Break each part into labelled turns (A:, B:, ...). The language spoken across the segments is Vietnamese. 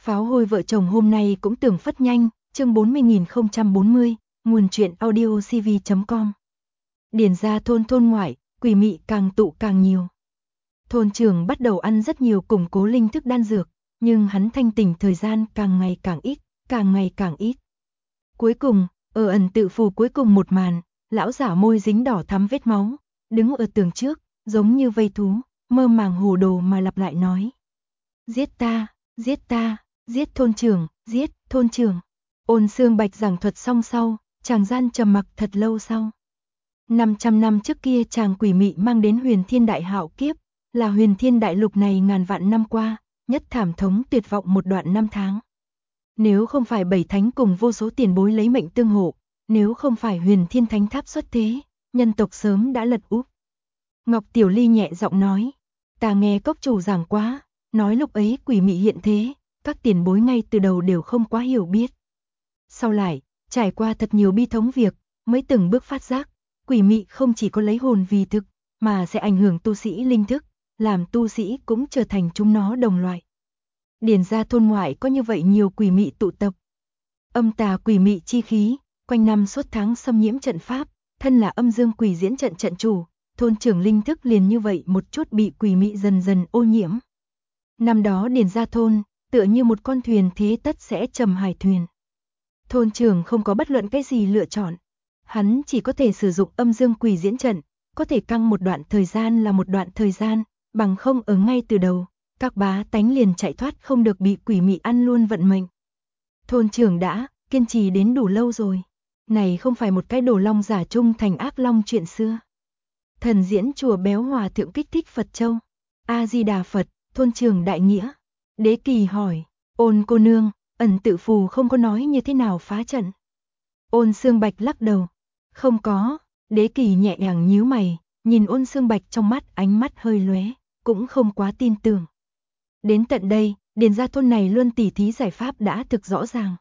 A: Pháo hôi vợ chồng hôm nay cũng tưởng phất nhanh, chương 40.040, nguồn truyện audio cv.com. Điền ra thôn ngoại, quỷ mị càng tụ càng nhiều. Thôn trưởng bắt đầu ăn rất nhiều củng cố linh thức đan dược, nhưng hắn thanh tỉnh thời gian càng ngày càng ít. Cuối cùng, ở ẩn tự phù cuối cùng một màn, lão giả môi dính đỏ thắm vết máu, đứng ở tường trước, giống như vây thú, mơ màng hồ đồ mà lặp lại nói. Giết ta, giết ta, giết thôn trưởng. Ôn Xương Bạch giảng thuật xong sau, chàng gian trầm mặc thật lâu sau. 500 năm trước kia chàng quỷ mị mang đến Huyền Thiên Đại Hạo kiếp, là Huyền Thiên Đại Lục này ngàn vạn năm qua, nhất thảm thống tuyệt vọng một đoạn năm tháng. Nếu không phải bảy thánh cùng vô số tiền bối lấy mệnh tương hộ, nếu không phải Huyền Thiên Thánh Tháp xuất thế, nhân tộc sớm đã lật úp. Ngọc Tiểu Ly nhẹ giọng nói, ta nghe cốc chủ giảng quá, nói lúc ấy quỷ mị hiện thế, các tiền bối ngay từ đầu đều không quá hiểu biết. Sau lại, trải qua thật nhiều bi thống việc, mới từng bước phát giác, quỷ mị không chỉ có lấy hồn vì thực, mà sẽ ảnh hưởng tu sĩ linh thức, làm tu sĩ cũng trở thành chúng nó đồng loại. Điền ra thôn ngoại có như vậy nhiều quỷ mị tụ tập. Âm tà quỷ mị chi khí, quanh năm suốt tháng xâm nhiễm trận pháp, thân là âm dương quỷ diễn trận trận chủ, thôn trưởng linh thức liền như vậy một chút bị quỷ mị dần dần ô nhiễm. Năm đó điền ra thôn, tựa như một con thuyền thế tất sẽ trầm hải thuyền. Thôn trưởng không có bất luận cái gì lựa chọn. Hắn chỉ có thể sử dụng âm dương quỷ diễn trận, có thể căng một đoạn thời gian là một đoạn thời gian, bằng không ở ngay từ đầu, các bá tánh liền chạy thoát không được bị quỷ mị ăn luôn vận mệnh. Thôn trưởng đã kiên trì đến đủ lâu rồi. Này không phải một cái đồ long giả trung thành ác long chuyện xưa. Thần diễn chùa béo hòa thượng kích thích Phật châu. A-di-đà Phật, thôn trưởng đại nghĩa. Đế Kỳ hỏi, Ôn cô nương, ẩn tự phù không có nói như thế nào phá trận. Ôn Xương Bạch lắc đầu, không có. Đế Kỳ nhẹ nhàng nhíu mày, nhìn Ôn Xương Bạch trong mắt ánh mắt hơi lóe, cũng không quá tin tưởng. Đến tận đây, điền ra thôn này luôn tỉ thí giải pháp đã thực rõ ràng.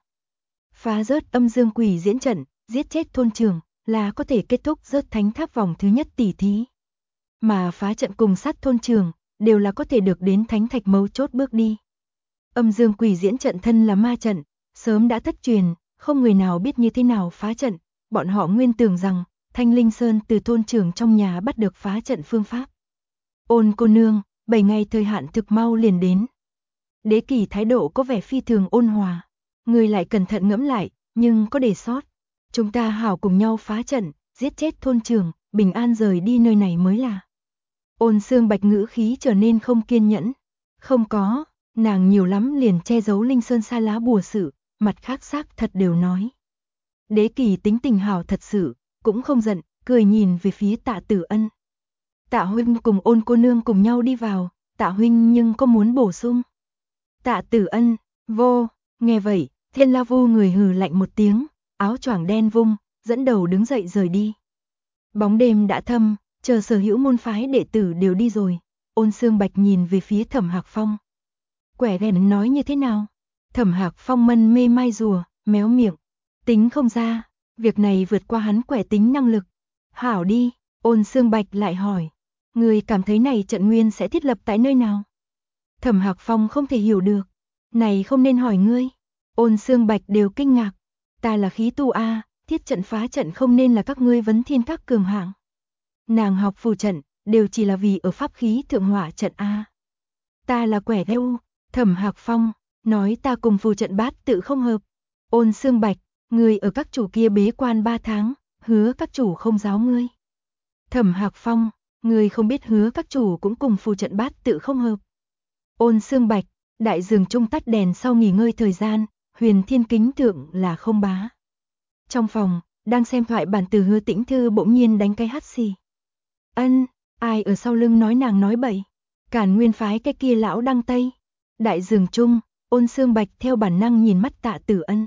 A: Phá rớt âm dương quỷ diễn trận, giết chết thôn trưởng, là có thể kết thúc rớt thánh tháp vòng thứ nhất tỉ thí. Mà phá trận cùng sát thôn trưởng, đều là có thể được đến thánh thạch mấu chốt bước đi. Âm dương quỷ diễn trận thân là ma trận, sớm đã thất truyền, không người nào biết như thế nào phá trận, bọn họ nguyên tưởng rằng, Thanh Linh Sơn từ thôn trưởng trong nhà bắt được phá trận phương pháp. Ôn cô nương, 7 ngày thời hạn thực mau liền đến. Đế Kỳ thái độ có vẻ phi thường ôn hòa, người lại cẩn thận ngẫm lại, nhưng có đề sót. Chúng ta hảo cùng nhau phá trận, giết chết thôn trưởng, bình an rời đi nơi này mới là. Ôn Xương Bạch ngữ khí trở nên không kiên nhẫn. Không có, nàng nhiều lắm liền che giấu Linh Sơn Sa lá bùa sự, mặt khác xác thật đều nói. Đế Kỳ tính tình hảo thật sự, cũng không giận, cười nhìn về phía Tạ Tử Ân. Tạ huynh cùng Ôn cô nương cùng nhau đi vào, Tạ huynh nhưng có muốn bổ sung. Tạ Tử Ân, vô, nghe vậy, Thiên La Vu người hừ lạnh một tiếng, áo choàng đen vung, dẫn đầu đứng dậy rời đi. Bóng đêm đã thâm, chờ sở hữu môn phái đệ tử đều đi rồi, Ôn Xương Bạch nhìn về phía Thẩm Hạc Phong. Quẻ ghèn nói như thế nào? Thẩm Hạc Phong mân mê mai rùa, méo miệng, tính không ra, việc này vượt qua hắn quẻ tính năng lực. Hảo đi, Ôn Xương Bạch lại hỏi, người cảm thấy này trận nguyên sẽ thiết lập tại nơi nào? Thẩm Hạc Phong không thể hiểu được, này không nên hỏi ngươi. Ôn Xương Bạch đều kinh ngạc, ta là khí tu a, thiết trận phá trận không nên là các ngươi vấn thiên các cường hạng. Nàng học phù trận, đều chỉ là vì ở pháp khí thượng hỏa trận a. Ta là quẻ gheo. Thẩm Hạc Phong nói ta cùng phù trận bát tự không hợp. Ôn Xương Bạch, người ở các chủ kia bế quan 3 tháng, hứa các chủ không giáo ngươi. Thẩm Hạc Phong, người không biết hứa các chủ cũng cùng phù trận bát tự không hợp. Ôn Xương Bạch, đại dường trung tắt đèn sau nghỉ ngơi thời gian, Huyền Thiên kính thượng là không bá. Trong phòng, đang xem thoại bản từ Hứa Tĩnh Thư bỗng nhiên đánh cái hắt xì. Ân, ai ở sau lưng nói nàng nói bậy? Càn Nguyên phái cái kia lão đăng tây. Đại dường trung, Ôn Xương Bạch theo bản năng nhìn mắt Tạ Tử Ân.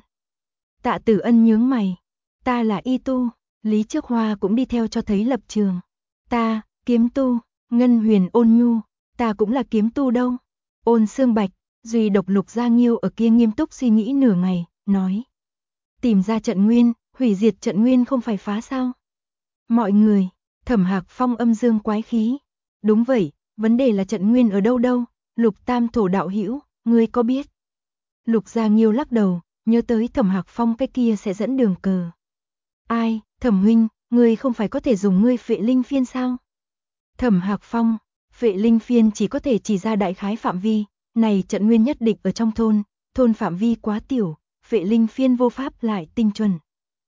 A: Tạ Tử Ân nhướng mày, ta là y tu, Lý Trước Hoa cũng đi theo cho thấy lập trường. Ta, kiếm tu, Ngân Huyền Ôn Nhu, ta cũng là kiếm tu đâu. Ôn Xương Bạch, duy độc Lục Gia Nghiêu ở kia nghiêm túc suy nghĩ nửa ngày, nói. Tìm ra trận nguyên, hủy diệt trận nguyên không phải phá sao? Mọi người, Thẩm Hạc Phong âm dương quái khí. Đúng vậy, vấn đề là trận nguyên ở đâu đâu, Lục Tam Thổ đạo hữu, ngươi có biết? Lục Gia Nghiêu lắc đầu, nhớ tới Thẩm Hạc Phong cái kia sẽ dẫn đường cờ. Ai, Thẩm huynh, ngươi không phải có thể dùng ngươi Phệ Linh Phiên sao? Thẩm Hạc Phong, Phệ Linh Phiên chỉ có thể chỉ ra đại khái phạm vi, này trận nguyên nhất định ở trong thôn phạm vi quá tiểu, Phệ Linh Phiên vô pháp lại tinh chuẩn.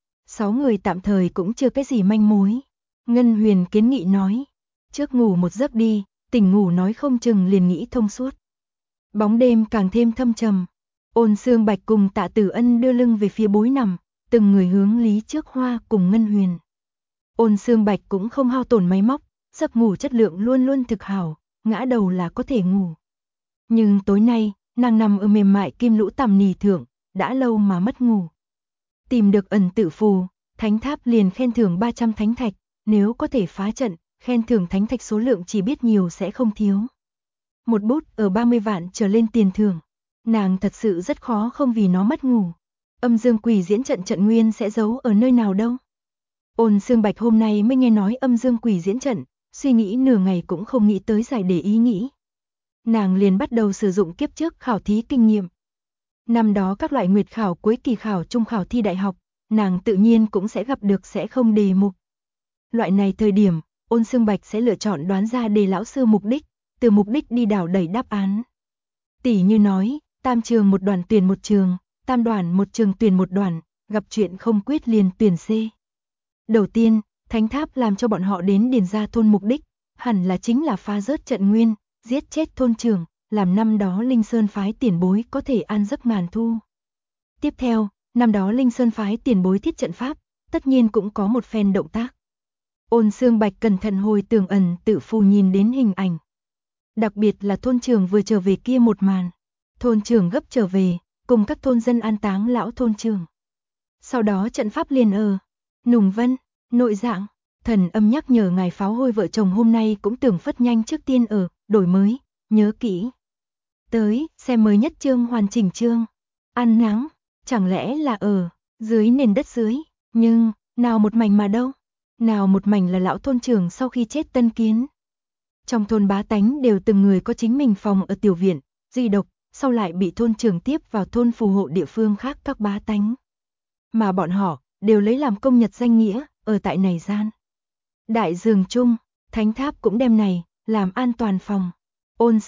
A: 6 người tạm thời cũng chưa cái gì manh mối. Ngân Huyền kiến nghị nói, trước ngủ một giấc đi, tỉnh ngủ nói không chừng liền nghĩ thông suốt. Bóng đêm càng thêm thâm trầm. Ôn Xương Bạch cùng Tạ Tử Ân đưa lưng về phía bối nằm, từng người hướng Lý Trước Hoa cùng Ngân Huyền. Ôn Xương Bạch cũng không hao tổn máy móc, giấc ngủ chất lượng luôn luôn thực hảo, ngã đầu là có thể ngủ. Nhưng tối nay, nàng nằm ở mềm mại kim lũ tằm nỉ thượng, đã lâu mà mất ngủ. Tìm được ẩn tự phù, thánh tháp liền khen thưởng 300 thánh thạch, nếu có thể phá trận, khen thưởng thánh thạch số lượng chỉ biết nhiều sẽ không thiếu. Một bút ở 30 vạn trở lên tiền thưởng, nàng thật sự rất khó không vì nó mất ngủ. Âm Dương Quỷ diễn trận nguyên sẽ giấu ở nơi nào đâu. Ôn Xương Bạch hôm nay mới nghe nói Âm Dương Quỷ diễn trận, suy nghĩ nửa ngày cũng không nghĩ tới giải để ý nghĩ. Nàng liền bắt đầu sử dụng kiếp trước khảo thí kinh nghiệm. Năm đó các loại nguyệt khảo, cuối kỳ khảo, trung khảo thi đại học, nàng tự nhiên cũng sẽ gặp được sẽ không đề mục. Loại này thời điểm, Ôn Xương Bạch sẽ lựa chọn đoán ra đề lão sư mục đích, từ mục đích đi đảo đẩy đáp án. Tỷ như nói, tam trường một đoàn tuyển một trường, tam đoàn một trường tuyển một đoàn, gặp chuyện không quyết liền tuyển C. Đầu tiên, thánh tháp làm cho bọn họ đến điền ra thôn mục đích, hẳn là chính là phá rớt trận nguyên, giết chết thôn trưởng, làm năm đó Linh Sơn phái tiền bối có thể an giấc ngàn thu. Tiếp theo, năm đó Linh Sơn phái tiền bối thiết trận pháp, tất nhiên cũng có một phen động tác. Ôn Xương Bạch cẩn thận hồi tưởng ẩn tự phù nhìn đến hình ảnh. Đặc biệt là thôn trưởng vừa trở về kia một màn. Thôn trưởng gấp trở về, cùng các thôn dân an táng lão thôn trưởng. Sau đó trận pháp liền Nùng Vân, nội dạng, thần âm nhắc nhở ngài pháo hôi vợ chồng hôm nay cũng tưởng phất nhanh trước tiên đổi mới, nhớ kỹ. Tới, xem mới nhất chương hoàn chỉnh chương. Ăn nắng, chẳng lẽ là dưới nền đất dưới, nhưng, nào một mảnh mà đâu. Nào một mảnh là lão thôn trưởng sau khi chết tân kiến. Trong thôn bá tánh đều từng người có chính mình phòng ở tiểu viện, duy độc, sau lại bị thôn trưởng tiếp vào thôn phù hộ địa phương khác các bá tánh. Mà bọn họ, đều lấy làm công nhật danh nghĩa, ở tại này gian. Đại giường chung, thánh tháp cũng đem này, làm an toàn phòng. Ôn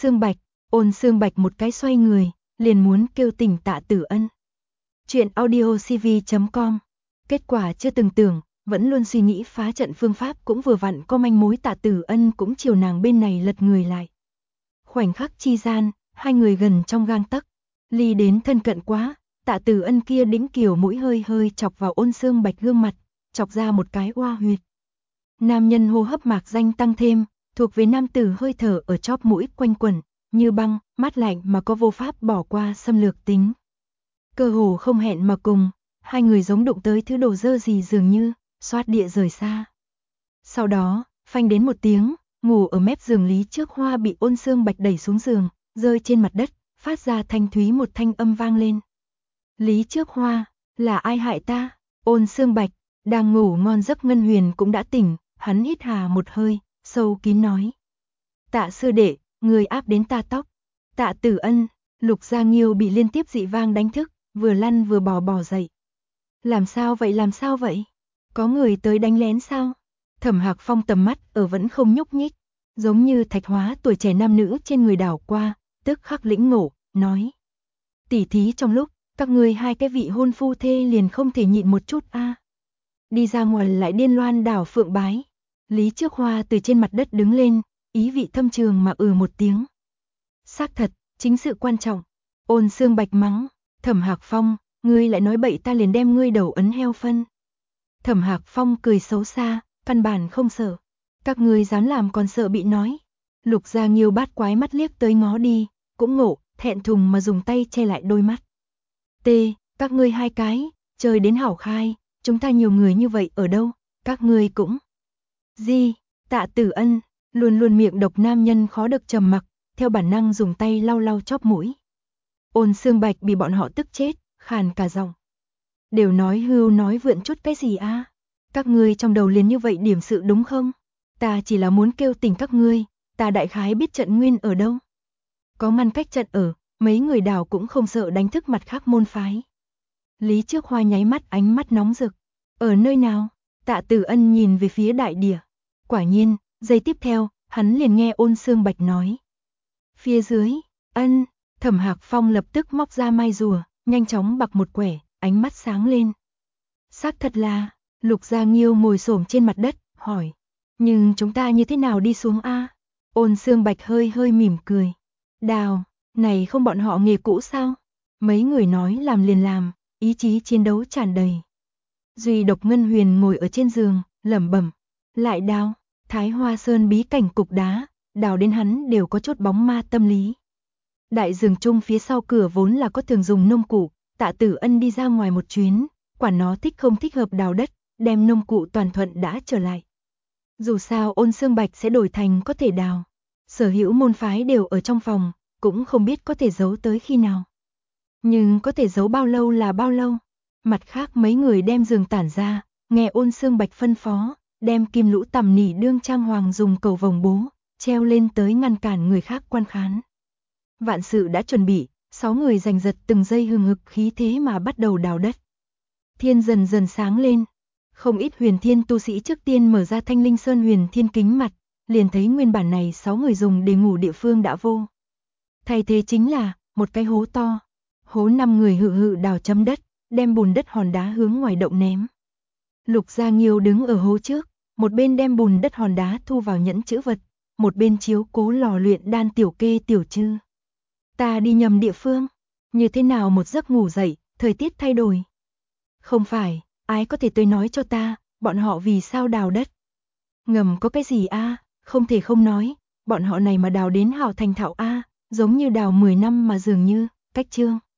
A: Xương Bạch một cái xoay người, liền muốn kêu tỉnh Tạ Tử Ân. Chuyện audiocv.com. Kết quả chưa từng tưởng, vẫn luôn suy nghĩ phá trận phương pháp cũng vừa vặn có manh mối. Tạ Tử Ân cũng chiều nàng bên này lật người lại. Khoảnh khắc chi gian, hai người gần trong gang tấc, ly đến thân cận quá, Tạ Tử Ân kia đĩnh kiều mũi hơi hơi chọc vào Ôn Xương Bạch gương mặt, chọc ra một cái oa huyệt. Nam nhân hô hấp mạc danh tăng thêm, thuộc về nam tử hơi thở ở chóp mũi quanh quẩn, như băng, mát lạnh mà có vô pháp bỏ qua xâm lược tính. Cơ hồ không hẹn mà cùng, hai người giống đụng tới thứ đồ dơ gì dường như, xoát địa rời xa. Sau đó, phanh đến một tiếng, ngủ ở mép giường Lý Trước Hoa bị Ôn Xương Bạch đẩy xuống giường, rơi trên mặt đất, phát ra thanh thúy một thanh âm vang lên. Lý Trước Hoa, là ai hại ta? Ôn Xương Bạch, đang ngủ ngon giấc Ngân Huyền cũng đã tỉnh, hắn hít hà một hơi, sâu kín nói. Tạ sư đệ, người áp đến ta tóc. Tạ Tử Ân, Lục Gia Nghiêu bị liên tiếp dị vang đánh thức, vừa lăn vừa bò dậy. Làm sao vậy? Có người tới đánh lén sao? Thẩm Hạc Phong tầm mắt ở vẫn không nhúc nhích, giống như thạch hóa tuổi trẻ nam nữ trên người đảo qua, tức khắc lĩnh ngộ, nói. Tỉ thí trong lúc, các ngươi hai cái vị hôn phu thê liền không thể nhịn một chút a. Đi ra ngoài lại điên loan đảo phượng bái. Lý Trước Hoa từ trên mặt đất đứng lên, ý vị thâm trường mà một tiếng. Xác thật, chính sự quan trọng. Ôn Xương Bạch mắng, Thẩm Hạc Phong, ngươi lại nói bậy ta liền đem ngươi đầu ấn heo phân. Thẩm Hạc Phong cười xấu xa, căn bản không sợ. Các ngươi dám làm còn sợ bị nói. Lục Gia Nghiêu bát quái mắt liếc tới ngó đi, cũng ngộ, thẹn thùng mà dùng tay che lại đôi mắt. Các ngươi hai cái, chơi đến hảo khai, chúng ta nhiều người như vậy ở đâu, các ngươi cũng. Tạ Tử Ân, luôn luôn miệng độc nam nhân khó được trầm mặc, theo bản năng dùng tay lau lau chóp mũi. Ôn Xương Bạch bị bọn họ tức chết, khàn cả giọng. Đều nói hưu nói vượn chút cái gì a? Các ngươi trong đầu liền như vậy điểm sự đúng không? Ta chỉ là muốn kêu tỉnh các ngươi, ta đại khái biết trận nguyên ở đâu. Có ngăn cách trận ở, mấy người đào cũng không sợ đánh thức mặt khác môn phái. Lý Trước Hoa nháy mắt ánh mắt nóng rực. Ở nơi nào? Tạ Tử Ân nhìn về phía đại địa. Quả nhiên, giây tiếp theo, hắn liền nghe Ôn Xương Bạch nói. Phía dưới, Ân, Thẩm Hạc Phong lập tức móc ra mai rùa, nhanh chóng bặc một quẻ, ánh mắt sáng lên. Xác thật là, Lục Gia Nghiêu ngồi xổm trên mặt đất, hỏi. Nhưng chúng ta như thế nào đi xuống a? Ôn Xương Bạch hơi hơi mỉm cười. Đào, này không bọn họ nghề cũ sao? Mấy người nói làm liền làm, ý chí chiến đấu tràn đầy. Duy độc Ngân Huyền ngồi ở trên giường, lẩm bẩm. Lại đào, Thái Hoa Sơn bí cảnh cục đá, đào đến hắn đều có chốt bóng ma tâm lý. Đại rừng chung phía sau cửa vốn là có thường dùng nông cụ, Tạ Tử Ân đi ra ngoài một chuyến, quản nó thích không thích hợp đào đất, đem nông cụ toàn thuận đã trở lại. Dù sao Ôn Xương Bạch sẽ đổi thành có thể đào. Sở hữu môn phái đều ở trong phòng, cũng không biết có thể giấu tới khi nào. Nhưng có thể giấu bao lâu là bao lâu. Mặt khác mấy người đem giường tản ra, nghe Ôn Xương Bạch phân phó, đem kim lũ tầm nỉ đương trang hoàng dùng cầu vồng bố, treo lên tới ngăn cản người khác quan khán. Vạn sự đã chuẩn bị, 6 người giành giật từng giây hừng hực khí thế mà bắt đầu đào đất. Thiên dần dần sáng lên. Không ít huyền thiên tu sĩ trước tiên mở ra Thanh Linh Sơn huyền thiên kính mặt, liền thấy nguyên bản này 6 người dùng để ngủ địa phương đã vô. Thay thế chính là một cái hố to. Hố 5 người hự hự đào chấm đất, đem bùn đất hòn đá hướng ngoài động ném. Lục Gia Nghiêu đứng ở hố trước, một bên đem bùn đất hòn đá thu vào nhẫn chữ vật, một bên chiếu cố lò luyện đan Tiểu Kê Tiểu Trư. Ta đi nhầm địa phương, như thế nào một giấc ngủ dậy, thời tiết thay đổi. Không phải, ai có thể tới nói cho ta, bọn họ vì sao đào đất? Ngầm có cái gì a? Không thể không nói, bọn họ này mà đào đến hảo thành thạo a, giống như đào 10 năm mà dường như, cách chương.